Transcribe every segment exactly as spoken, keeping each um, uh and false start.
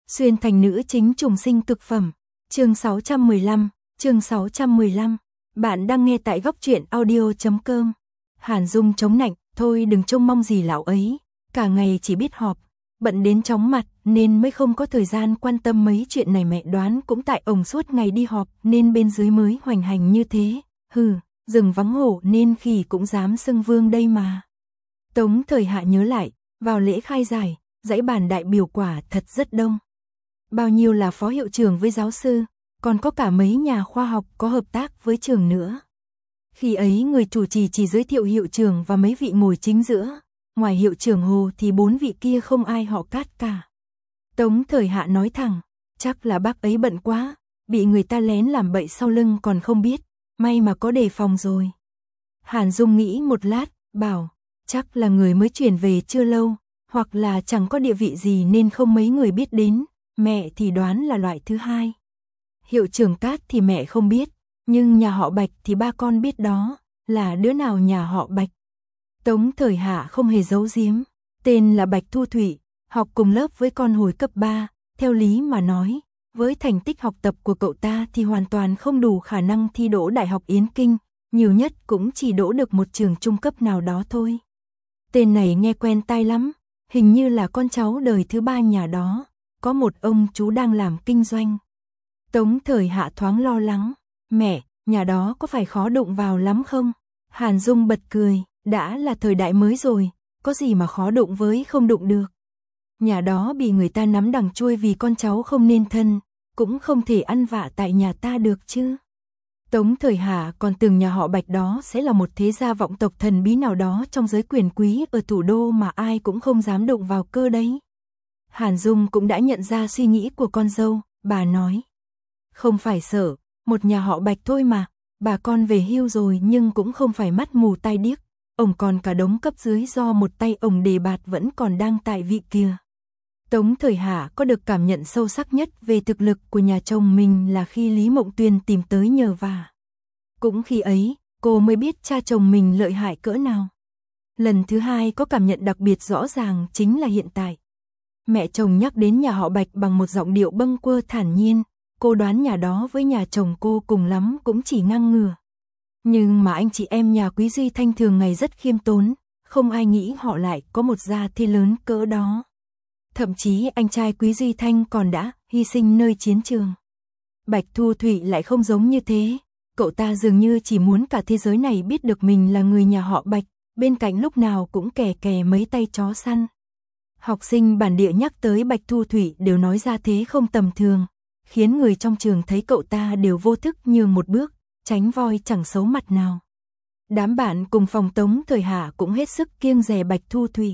Xuyên thành nữ chính trùng sinh cực phẩm. Chương sáu trăm mười lăm, chương sáu trăm mười lăm. Bạn đang nghe tại góc truyện audio chấm com. Hàn Dung chống nạnh, thôi đừng trông mong gì lão ấy, cả ngày chỉ biết họp, bận đến chóng mặt nên mới không có thời gian quan tâm mấy chuyện này. Mẹ đoán cũng tại ổng suốt ngày đi họp nên bên dưới mới hoành hành như thế. Hừ, rừng vắng hổ nên khỉ cũng dám xưng vương đây mà. Tống Thời Hạ nhớ lại, vào lễ khai giải, dãy bàn đại biểu quả thật rất đông. Bao nhiêu là phó hiệu trưởng với giáo sư, còn có cả mấy nhà khoa học có hợp tác với trường nữa. Khi ấy người chủ trì chỉ giới thiệu hiệu trưởng và mấy vị ngồi chính giữa, ngoài hiệu trưởng Hồ thì bốn vị kia không ai họ Cát cả. Tống Thời Hạ nói thẳng, chắc là bác ấy bận quá, bị người ta lén làm bậy sau lưng còn không biết, may mà có đề phòng rồi. Hàn Dung nghĩ một lát, bảo, chắc là người mới chuyển về chưa lâu, hoặc là chẳng có địa vị gì nên không mấy người biết đến, mẹ thì đoán là loại thứ hai. Hiệu trưởng Cát thì mẹ không biết, nhưng nhà họ Bạch thì ba con biết đó, là đứa nào nhà họ Bạch. Tống Thời Hạ không hề giấu giếm, tên là Bạch Thu Thủy, học cùng lớp với con hồi cấp ba, theo lý mà nói, với thành tích học tập của cậu ta thì hoàn toàn không đủ khả năng thi đỗ Đại học Yến Kinh, nhiều nhất cũng chỉ đỗ được một trường trung cấp nào đó thôi. Tên này nghe quen tai lắm, hình như là con cháu đời thứ ba nhà đó, có một ông chú đang làm kinh doanh. Tống Thời Hạ thoáng lo lắng, mẹ, nhà đó có phải khó đụng vào lắm không? Hàn Dung bật cười, đã là thời đại mới rồi, có gì mà khó đụng với không đụng được. Nhà đó bị người ta nắm đằng chuôi vì con cháu không nên thân, cũng không thể ăn vạ tại nhà ta được chứ. Tống Thời Hạ còn tưởng nhà họ Bạch đó sẽ là một thế gia vọng tộc thần bí nào đó trong giới quyền quý ở thủ đô mà ai cũng không dám đụng vào cơ đấy. Hàn Dung cũng đã nhận ra suy nghĩ của con dâu, bà nói. Không phải sợ, một nhà họ Bạch thôi mà, bà con về hưu rồi nhưng cũng không phải mắt mù tai điếc, ổng còn cả đống cấp dưới do một tay ổng đề bạt vẫn còn đang tại vị kia. Tống Thời Hạ có được cảm nhận sâu sắc nhất về thực lực của nhà chồng mình là khi Lý Mộng Tuyên tìm tới nhờ vả. Cũng khi ấy, cô mới biết cha chồng mình lợi hại cỡ nào. Lần thứ hai có cảm nhận đặc biệt rõ ràng chính là hiện tại. Mẹ chồng nhắc đến nhà họ Bạch bằng một giọng điệu bâng quơ thản nhiên, cô đoán nhà đó với nhà chồng cô cùng lắm cũng chỉ ngang ngửa. Nhưng mà anh chị em nhà Quý Duy Thanh thường ngày rất khiêm tốn, không ai nghĩ họ lại có một gia thế lớn cỡ đó. Thậm chí anh trai Quý Duy Thanh còn đã hy sinh nơi chiến trường. Bạch Thu Thủy lại không giống như thế, cậu ta dường như chỉ muốn cả thế giới này biết được mình là người nhà họ Bạch, bên cạnh lúc nào cũng kè kè mấy tay chó săn. Học sinh bản địa nhắc tới Bạch Thu Thủy đều nói ra thế không tầm thường, khiến người trong trường thấy cậu ta đều vô thức nhường một bước, tránh voi chẳng xấu mặt nào. Đám bạn cùng phòng Tống Thời Hạ cũng hết sức kiêng dè Bạch Thu Thủy.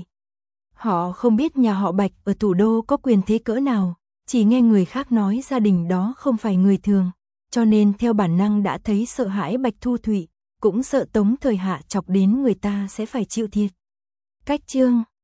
Họ không biết nhà họ Bạch ở thủ đô có quyền thế cỡ nào, chỉ nghe người khác nói gia đình đó không phải người thường, cho nên theo bản năng đã thấy sợ hãi Bạch Thu Thủy, cũng sợ Tống Thời Hạ chọc đến người ta sẽ phải chịu thiệt. Cách chương